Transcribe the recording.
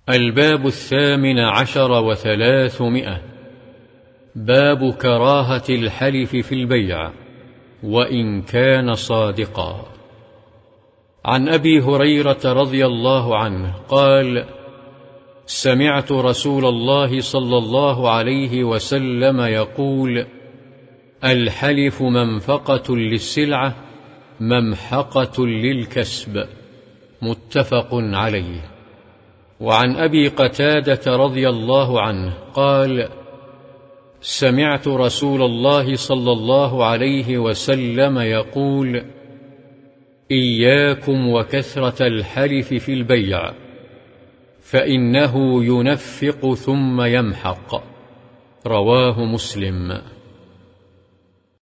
الباب 18 باب كراهة الحلف في البيع وإن كان صادقا. عن أبي هريرة رضي الله عنه قال: سمعت رسول الله صلى الله عليه وسلم يقول: الحلف منفقة للسلعة ممحقة للكسب. متفق عليه. وعن أبي قتادة رضي الله عنه قال: سمعت رسول الله صلى الله عليه وسلم يقول: إياكم وكثرة الحلف في البيع فإنه ينفق ثم يمحق. رواه مسلم.